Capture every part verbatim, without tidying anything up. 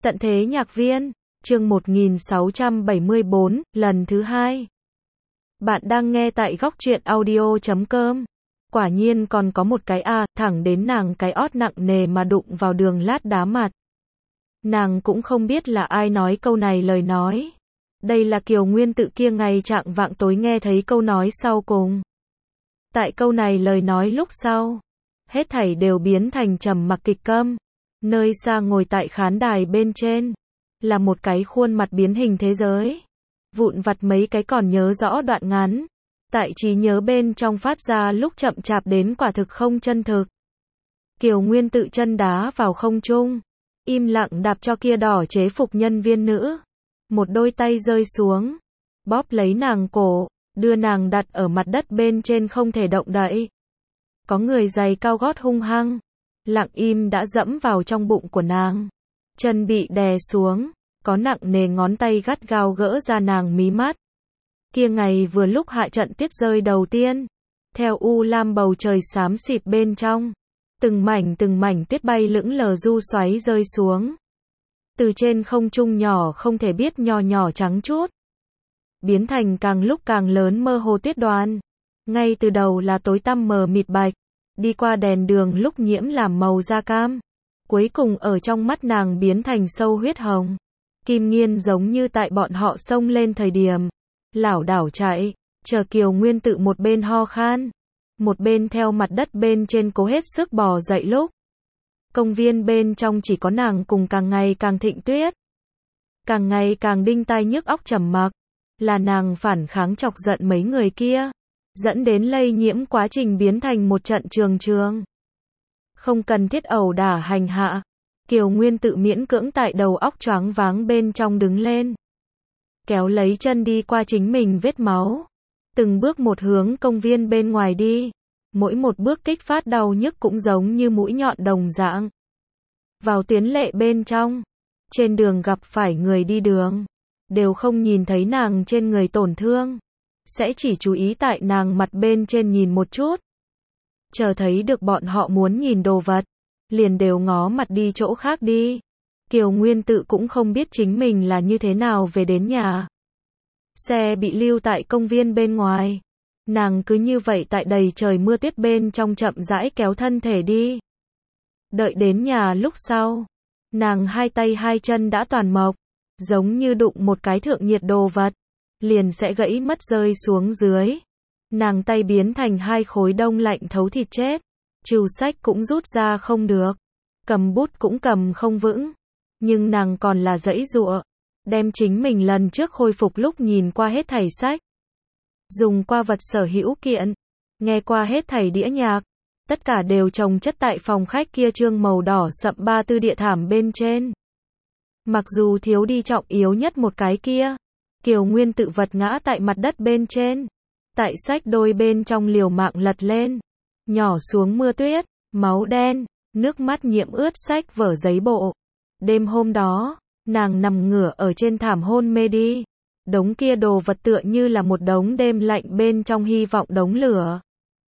Tận thế nhạc viên, chương một nghìn sáu trăm bảy mươi bốn, lần thứ hai. Bạn đang nghe tại góc truyện audio chấm com. Quả nhiên còn có một cái a, thẳng đến nàng cái ót nặng nề mà đụng vào đường lát đá mặt. Nàng cũng không biết là ai nói câu này lời nói. Đây là Kiều Nguyên Tự kia ngày trạng vạng tối nghe thấy câu nói sau cùng. Tại câu này lời nói lúc sau, hết thảy đều biến thành trầm mặc kịch câm. Nơi xa ngồi tại khán đài bên trên, là một cái khuôn mặt biến hình thế giới. Vụn vặt mấy cái còn nhớ rõ đoạn ngắn. Tại trí nhớ bên trong phát ra lúc chậm chạp đến quả thực không chân thực. Kiều Nguyên Tự chân đá vào không trung, im lặng đạp cho kia đỏ chế phục nhân viên nữ. Một đôi tay rơi xuống, bóp lấy nàng cổ, đưa nàng đặt ở mặt đất bên trên không thể động đậy. Có người giày cao gót hung hăng, lặng im đã dẫm vào trong bụng của nàng. Chân bị đè xuống, có nặng nề ngón tay gắt gao gỡ ra nàng mí mắt. Kia ngày vừa lúc hạ trận tuyết rơi đầu tiên, theo u lam bầu trời xám xịt bên trong, từng mảnh từng mảnh tuyết bay lững lờ du xoáy rơi xuống. Từ trên không trung nhỏ không thể biết nhỏ nhỏ trắng chút, biến thành càng lúc càng lớn mơ hồ tuyết đoàn. Ngay từ đầu là tối tăm mờ mịt bạch, đi qua đèn đường lúc nhiễm làm màu da cam, cuối cùng ở trong mắt nàng biến thành sâu huyết hồng. Kim Nghiên giống như tại bọn họ xông lên thời điểm, lảo đảo chạy, chờ Kiều Nguyên Tự một bên ho khan, một bên theo mặt đất bên trên cố hết sức bò dậy lúc. Công viên bên trong chỉ có nàng cùng càng ngày càng thịnh tuyết, càng ngày càng đinh tai nhức óc trầm mặc, là nàng phản kháng chọc giận mấy người kia, dẫn đến lây nhiễm quá trình biến thành một trận trường trường. Không cần thiết ẩu đả hành hạ, Kiều Nguyên Tự miễn cưỡng tại đầu óc choáng váng bên trong đứng lên, kéo lấy chân đi qua chính mình vết máu, từng bước một hướng công viên bên ngoài đi, mỗi một bước kích phát đau nhức cũng giống như mũi nhọn đồng dạng. Vào tuyến lệ bên trong, trên đường gặp phải người đi đường, đều không nhìn thấy nàng trên người tổn thương, sẽ chỉ chú ý tại nàng mặt bên trên nhìn một chút. Chờ thấy được bọn họ muốn nhìn đồ vật, liền đều ngó mặt đi chỗ khác đi. Kiều Nguyên Tự cũng không biết chính mình là như thế nào về đến nhà. Xe bị lưu tại công viên bên ngoài. Nàng cứ như vậy tại đầy trời mưa tuyết bên trong chậm rãi kéo thân thể đi. Đợi đến nhà lúc sau, nàng hai tay hai chân đã toàn mộc, giống như đụng một cái thượng nhiệt đồ vật, liền sẽ gãy mất rơi xuống dưới. Nàng tay biến thành hai khối đông lạnh thấu thịt chết, chìu sách cũng rút ra không được, cầm bút cũng cầm không vững, nhưng nàng còn là giãy giụa, đem chính mình lần trước khôi phục lúc nhìn qua hết thảy sách, dùng qua vật sở hữu kiện, nghe qua hết thảy đĩa nhạc, tất cả đều chồng chất tại phòng khách kia trương màu đỏ sậm ba tư địa thảm bên trên. Mặc dù thiếu đi trọng yếu nhất một cái kia, Kiều Nguyên Tự vật ngã tại mặt đất bên trên, tại sách đôi bên trong liều mạng lật lên, nhỏ xuống mưa tuyết, máu đen, nước mắt nhiễm ướt sách vở giấy bộ. Đêm hôm đó, nàng nằm ngửa ở trên thảm hôn mê đi. Đống kia đồ vật tựa như là một đống đêm lạnh bên trong hy vọng đống lửa.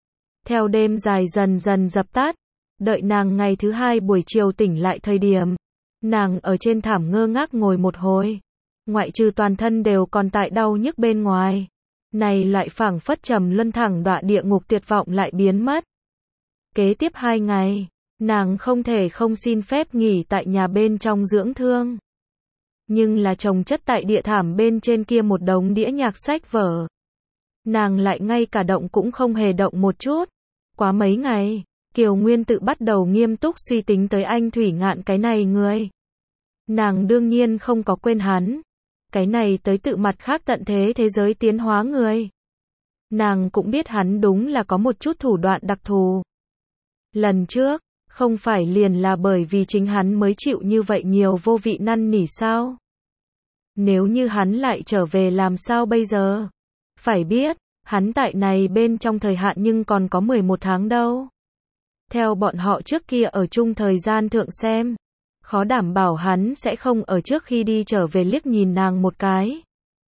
Theo đêm dài dần dần dập tắt, đợi nàng ngày thứ hai buổi chiều tỉnh lại thời điểm, nàng ở trên thảm ngơ ngác ngồi một hồi, ngoại trừ toàn thân đều còn tại đau nhức bên ngoài, này lại phảng phất trầm luân thẳng đọa địa ngục tuyệt vọng lại biến mất. Kế tiếp hai ngày, nàng không thể không xin phép nghỉ tại nhà bên trong dưỡng thương. Nhưng là chồng chất tại địa thảm bên trên kia một đống đĩa nhạc sách vở, nàng lại ngay cả động cũng không hề động một chút. Quá mấy ngày, Kiều Nguyên Tự bắt đầu nghiêm túc suy tính tới anh Thủy Ngạn cái này người. Nàng đương nhiên không có quên hắn, cái này tới tự mặt khác tận thế thế giới tiến hóa người. Nàng cũng biết hắn đúng là có một chút thủ đoạn đặc thù. Lần trước, không phải liền là bởi vì chính hắn mới chịu như vậy nhiều vô vị năn nỉ sao? Nếu như hắn lại trở về làm sao bây giờ? Phải biết, hắn tại này bên trong thời hạn nhưng còn có mười một tháng đâu. Theo bọn họ trước kia ở chung thời gian thượng xem, khó đảm bảo hắn sẽ không ở trước khi đi trở về liếc nhìn nàng một cái.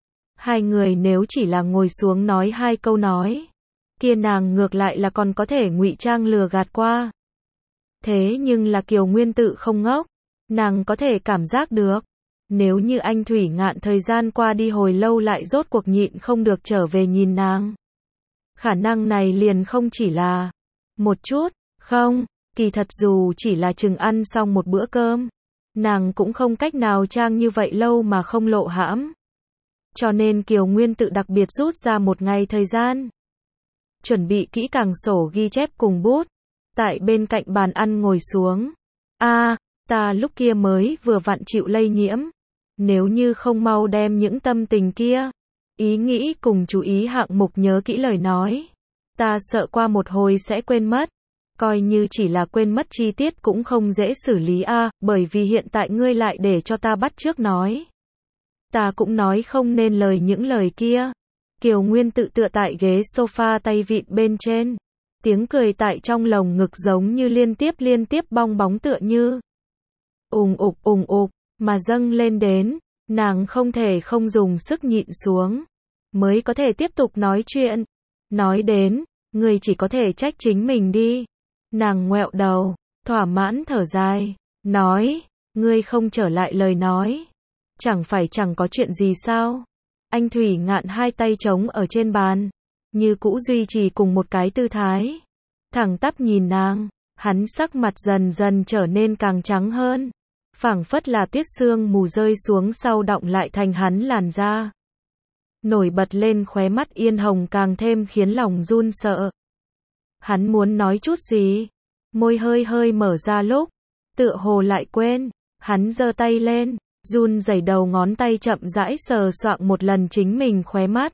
Hai người nếu chỉ là ngồi xuống nói hai câu nói, kia nàng ngược lại là còn có thể ngụy trang lừa gạt qua. Thế nhưng là Kiều Nguyên Tự không ngốc, Nàng có thể cảm giác được. Nếu như anh Thủy Ngạn thời gian qua đi hồi lâu lại rốt cuộc nhịn không được trở về nhìn nàng. Khả năng này liền không chỉ là một chút, không, kỳ thật dù chỉ là chừng ăn xong một bữa cơm. Nàng cũng không cách nào trang như vậy lâu mà không lộ hãm. Cho nên Kiều Nguyên tự đặc biệt rút ra một ngày thời gian. Chuẩn bị kỹ càng sổ ghi chép cùng bút. Tại bên cạnh bàn ăn ngồi xuống. a à, ta lúc kia mới vừa vặn chịu lây nhiễm. Nếu như không mau đem những tâm tình kia, ý nghĩ cùng chú ý hạng mục nhớ kỹ lời nói. Ta sợ qua một hồi sẽ quên mất. Coi như chỉ là quên mất chi tiết cũng không dễ xử lý a à, bởi vì hiện tại ngươi lại để cho ta bắt chước nói. Ta cũng nói không nên lời những lời kia. Kiều Nguyên tự tựa tại ghế sofa tay vịn bên trên. Tiếng cười tại trong lồng ngực giống như liên tiếp liên tiếp bong bóng tựa như. Ùng ục ùng ục, mà dâng lên đến. Nàng không thể không dùng sức nhịn xuống. Mới có thể tiếp tục nói chuyện. Nói đến, người chỉ có thể trách chính mình đi. Nàng ngoẹo đầu, thỏa mãn thở dài. Nói, ngươi không trở lại lời nói. Chẳng phải chẳng có chuyện gì sao? Anh Thủy Ngạn hai tay trống ở trên bàn. Như cũ duy trì cùng một cái tư thái. Thẳng tắp nhìn nàng. Hắn sắc mặt dần dần trở nên càng trắng hơn. Phảng phất là tuyết sương mù rơi xuống sau đọng lại thành hắn làn da. Nổi bật lên khóe mắt Yên Hồng càng thêm khiến lòng run sợ. Hắn muốn nói chút gì? Môi hơi hơi mở ra lúc. Tựa hồ lại quên. Hắn giơ tay lên. Run rẩy đầu ngón tay chậm rãi sờ soạng một lần chính mình khóe mắt.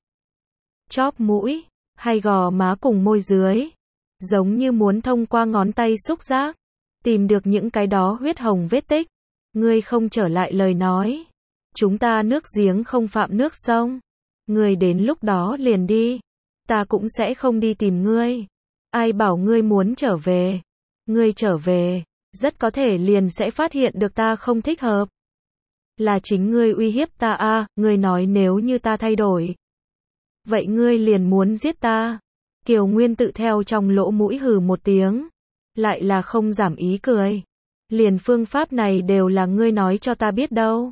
Chóp mũi. Hay gò má cùng môi dưới. Giống như muốn thông qua ngón tay xúc giác. Tìm được những cái đó huyết hồng vết tích. Ngươi không trở lại lời nói. Chúng ta nước giếng không phạm nước sông. Ngươi đến lúc đó liền đi. Ta cũng sẽ không đi tìm ngươi. Ai bảo ngươi muốn trở về. Ngươi trở về. Rất có thể liền sẽ phát hiện được ta không thích hợp. Là chính ngươi uy hiếp ta a à, ngươi nói nếu như ta thay đổi. Vậy ngươi liền muốn giết ta. Kiều Nguyên tự theo trong lỗ mũi hừ một tiếng. Lại là không giảm ý cười. Liền phương pháp này đều là ngươi nói cho ta biết đâu.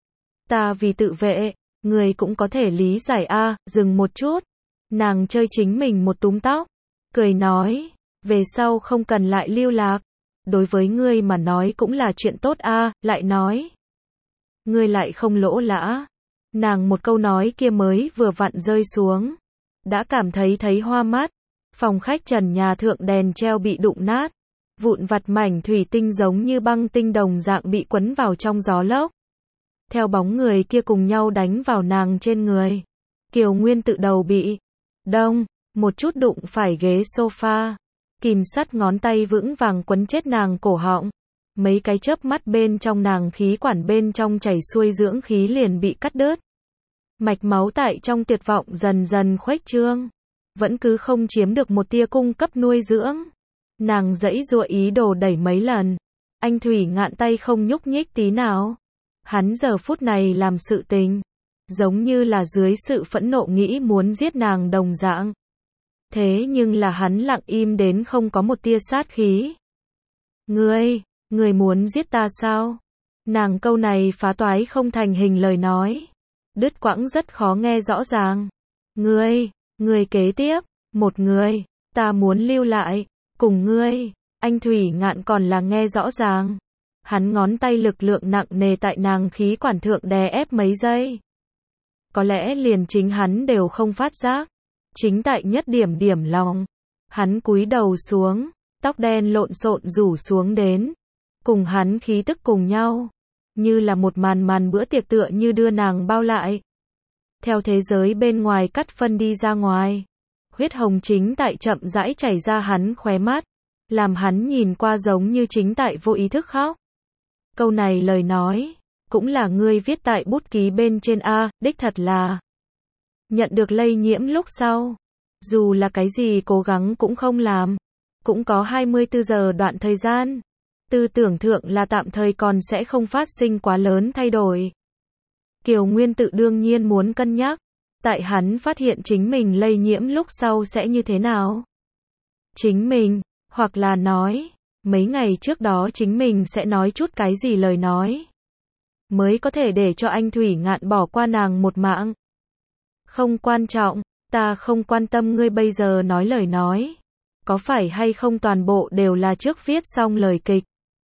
Ta vì tự vệ, ngươi cũng có thể lý giải a à, dừng một chút. Nàng chơi chính mình một túm tóc. Cười nói, về sau không cần lại lưu lạc. Đối với ngươi mà nói cũng là chuyện tốt a à, lại nói. Ngươi lại không lỗ lã. Nàng một câu nói kia mới vừa vặn rơi xuống. Đã cảm thấy thấy hoa mắt. Phòng khách trần nhà thượng đèn treo bị đụng nát. Vụn vặt mảnh thủy tinh giống như băng tinh đồng dạng bị quấn vào trong gió lốc. Theo bóng người kia cùng nhau đánh vào nàng trên người. Kiều Nguyên tự đầu bị đông, một chút đụng phải ghế sofa. Kìm sắt ngón tay vững vàng quấn chết nàng cổ họng. Mấy cái chớp mắt bên trong nàng khí quản bên trong chảy xuôi dưỡng khí liền bị cắt đứt. Mạch máu tại trong tuyệt vọng dần dần khuếch trương. Vẫn cứ không chiếm được một tia cung cấp nuôi dưỡng. Nàng giãy giụa ý đồ đẩy mấy lần. Anh Thủy Ngạn tay không nhúc nhích tí nào. Hắn giờ phút này làm sự tình. Giống như là dưới sự phẫn nộ nghĩ muốn giết nàng đồng dạng. Thế nhưng là hắn lặng im đến không có một tia sát khí. Ngươi, ngươi muốn giết ta sao? Nàng câu này phá toái không thành hình lời nói. Đứt quãng rất khó nghe rõ ràng. Ngươi, ngươi kế tiếp, một người, ta muốn lưu lại, cùng ngươi. Anh Thủy Ngạn còn là nghe rõ ràng. Hắn ngón tay lực lượng nặng nề tại nàng khí quản thượng đè ép mấy giây. Có lẽ liền chính hắn đều không phát giác. Chính tại nhất điểm điểm lòng. Hắn cúi đầu xuống, tóc đen lộn xộn rủ xuống đến. Cùng hắn khí tức cùng nhau. Như là một màn màn bữa tiệc tựa như đưa nàng bao lại. Theo thế giới bên ngoài cắt phân đi ra ngoài. Huyết hồng chính tại chậm rãi chảy ra hắn khóe mắt. Làm hắn nhìn qua giống như chính tại vô ý thức khóc. Câu này lời nói. Cũng là ngươi viết tại bút ký bên trên A, đích thật là. Nhận được lây nhiễm lúc sau. Dù là cái gì cố gắng cũng không làm. Cũng có hai mươi tư giờ đoạn thời gian. Tư tưởng thượng là tạm thời còn sẽ không phát sinh quá lớn thay đổi. Kiều Nguyên tự đương nhiên muốn cân nhắc. Tại hắn phát hiện chính mình lây nhiễm lúc sau sẽ như thế nào? Chính mình, hoặc là nói, mấy ngày trước đó chính mình sẽ nói chút cái gì lời nói, mới có thể để cho anh Thủy Ngạn bỏ qua nàng một mạng. Không quan trọng, ta không quan tâm ngươi bây giờ nói lời nói, có phải hay không toàn bộ đều là trước viết xong lời kịch.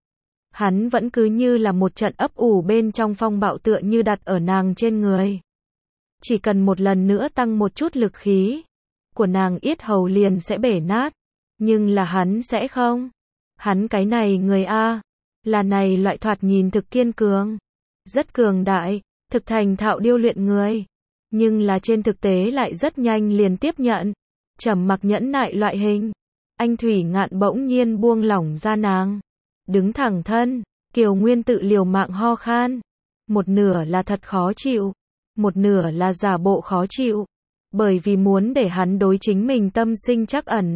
Hắn vẫn cứ như là một trận ấp ủ bên trong phong bạo tựa như đặt ở nàng trên người. Chỉ cần một lần nữa tăng một chút lực khí của nàng yết hầu liền sẽ bể nát, nhưng là hắn sẽ không. Hắn cái này người A, là này loại thoạt nhìn thực kiên cường, rất cường đại, thực thành thạo điêu luyện người, nhưng là trên thực tế lại rất nhanh liền tiếp nhận, trầm mặc nhẫn nại loại hình. Anh Thủy Ngạn bỗng nhiên buông lỏng ra nàng, đứng thẳng thân, Kiều Nguyên tự liều mạng ho khan, một nửa là thật khó chịu, một nửa là giả bộ khó chịu, bởi vì muốn để hắn đối chính mình tâm sinh trắc ẩn.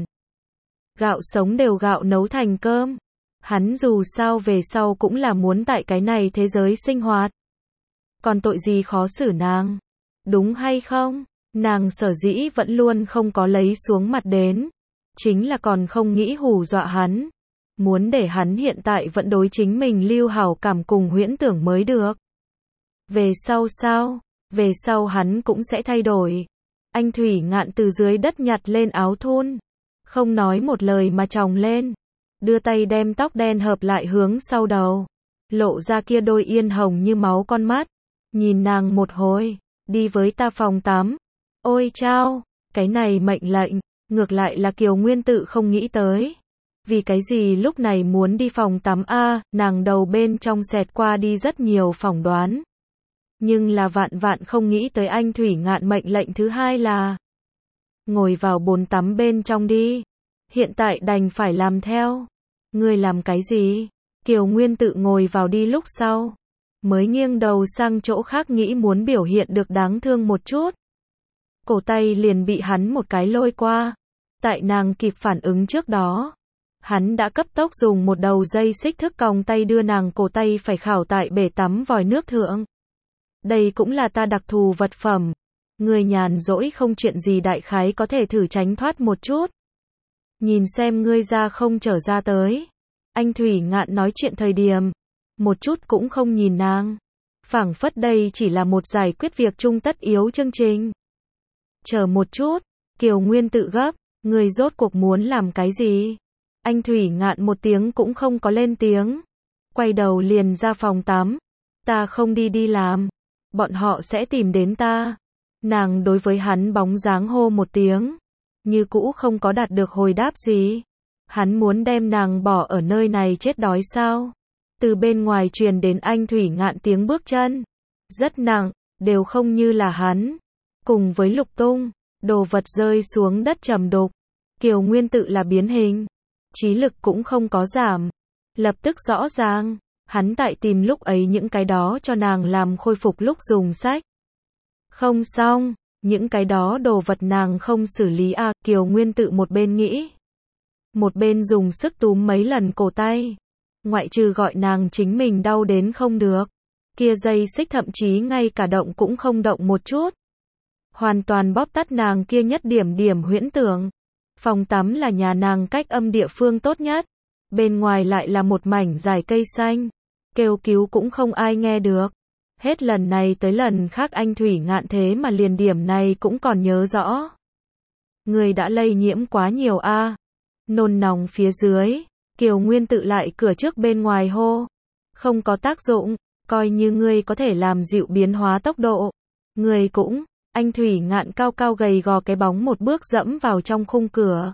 Gạo sống đều gạo nấu thành cơm, hắn dù sao về sau cũng là muốn tại cái này thế giới sinh hoạt. Còn tội gì khó xử nàng, đúng hay không? Nàng sở dĩ vẫn luôn không có lấy xuống mặt đến, chính là còn không nghĩ hù dọa hắn, muốn để hắn hiện tại vẫn đối chính mình lưu hảo cảm cùng huyễn tưởng mới được. Về sau sao? Về sau hắn cũng sẽ thay đổi. Anh Thủy Ngạn từ dưới đất nhặt lên áo thun, không nói một lời mà tròng lên, đưa tay đem tóc đen hợp lại hướng sau đầu, lộ ra kia đôi yên hồng như máu con mắt, nhìn nàng một hồi, đi với ta phòng tắm. Ôi chao, cái này mệnh lệnh, ngược lại là Kiều Nguyên tự không nghĩ tới. Vì cái gì lúc này muốn đi phòng tắm a? Nàng đầu bên trong xẹt qua đi rất nhiều phỏng đoán. Nhưng là vạn vạn không nghĩ tới anh Thủy Ngạn mệnh lệnh thứ hai là ngồi vào bồn tắm bên trong đi. Hiện tại đành phải làm theo. Ngươi làm cái gì? Kiều Nguyên tự ngồi vào đi lúc sau, mới nghiêng đầu sang chỗ khác nghĩ muốn biểu hiện được đáng thương một chút. Cổ tay liền bị hắn một cái lôi qua. Tại nàng kịp phản ứng trước đó, hắn đã cấp tốc dùng một đầu dây xích thức còng tay đưa nàng cổ tay phải khảo tại bể tắm vòi nước thượng. Đây cũng là ta đặc thù vật phẩm. Người nhàn rỗi không chuyện gì đại khái có thể thử tránh thoát một chút. Nhìn xem ngươi ra không trở ra tới. Anh Thủy Ngạn nói chuyện thời điểm, một chút cũng không nhìn nàng. Phảng phất đây chỉ là một giải quyết việc chung tất yếu chương trình. Chờ một chút, Kiều Nguyên tự gấp, người rốt cuộc muốn làm cái gì? Anh Thủy Ngạn một tiếng cũng không có lên tiếng. Quay đầu liền ra phòng tắm. Ta không đi đi làm. Bọn họ sẽ tìm đến ta. Nàng đối với hắn bóng dáng hô một tiếng. Như cũ không có đạt được hồi đáp gì. Hắn muốn đem nàng bỏ ở nơi này chết đói sao? Từ bên ngoài truyền đến anh Thủy Ngạn tiếng bước chân. Rất nặng, đều không như là hắn. Cùng với lục tung, đồ vật rơi xuống đất trầm đục. Kiều Nguyên tự là biến hình. Trí lực cũng không có giảm. Lập tức rõ ràng, hắn tại tìm lúc ấy những cái đó cho nàng làm khôi phục lúc dùng sách. Không xong, những cái đó đồ vật nàng không xử lý à, Kiều Nguyên tự một bên nghĩ. Một bên dùng sức túm mấy lần cổ tay. Ngoại trừ gọi nàng chính mình đau đến không được. Kia dây xích thậm chí ngay cả động cũng không động một chút. Hoàn toàn bóp tắt nàng kia nhất điểm điểm huyễn tưởng. Phòng tắm là nhà nàng cách âm địa phương tốt nhất. Bên ngoài lại là một mảnh dài cây xanh. Kêu cứu cũng không ai nghe được. Hết lần này tới lần khác anh Thủy Ngạn thế mà liền điểm này cũng còn nhớ rõ. Người đã lây nhiễm quá nhiều a. À. Nôn nóng phía dưới. Kiều Nguyên tự lại cửa trước bên ngoài hô. Không có tác dụng. Coi như ngươi có thể làm dịu biến hóa tốc độ. Ngươi cũng. Anh Thủy Ngạn cao cao gầy gò cái bóng một bước dẫm vào trong khung cửa.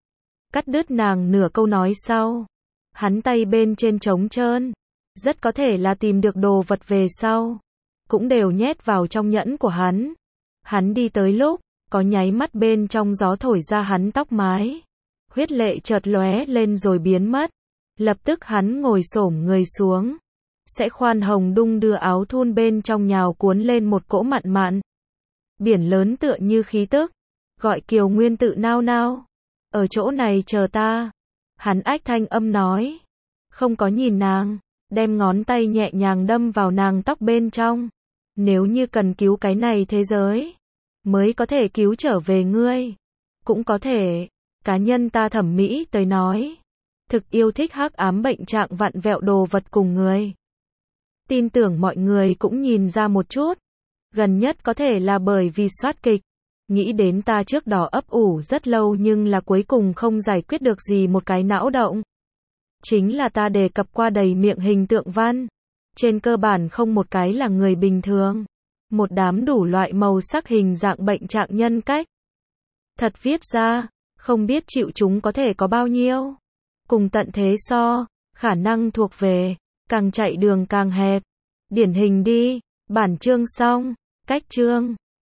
Cắt đứt nàng nửa câu nói sau. Hắn tay bên trên trống trơn. Rất có thể là tìm được đồ vật về sau. Cũng đều nhét vào trong nhẫn của hắn. Hắn đi tới lúc, có nháy mắt bên trong gió thổi ra hắn tóc mái. Huyết lệ chợt lóe lên rồi biến mất. Lập tức hắn ngồi xổm người xuống. Sẽ khoan hồng đung đưa áo thun bên trong nhào cuốn lên một cỗ mặn mặn. Biển lớn tựa như khí tức. Gọi Kiều Nguyên tự nao nao. Ở chỗ này chờ ta. Hắn ách thanh âm nói. Không có nhìn nàng. Đem ngón tay nhẹ nhàng đâm vào nàng tóc bên trong. Nếu như cần cứu cái này thế giới. Mới có thể cứu trở về ngươi. Cũng có thể. Cá nhân ta thẩm mỹ tới nói. Thực yêu thích hắc ám bệnh trạng vặn vẹo đồ vật cùng người. Tin tưởng mọi người cũng nhìn ra một chút. Gần nhất có thể là bởi vì soát kịch. Nghĩ đến ta trước đó ấp ủ rất lâu nhưng là cuối cùng không giải quyết được gì một cái não động. Chính là ta đề cập qua đầy miệng hình tượng văn. Trên cơ bản không một cái là người bình thường. Một đám đủ loại màu sắc hình dạng bệnh trạng nhân cách. Thật viết ra, không biết chịu chúng có thể có bao nhiêu. Cùng tận thế so, khả năng thuộc về, càng chạy đường càng hẹp. Điển hình đi, bản chương xong, cách chương.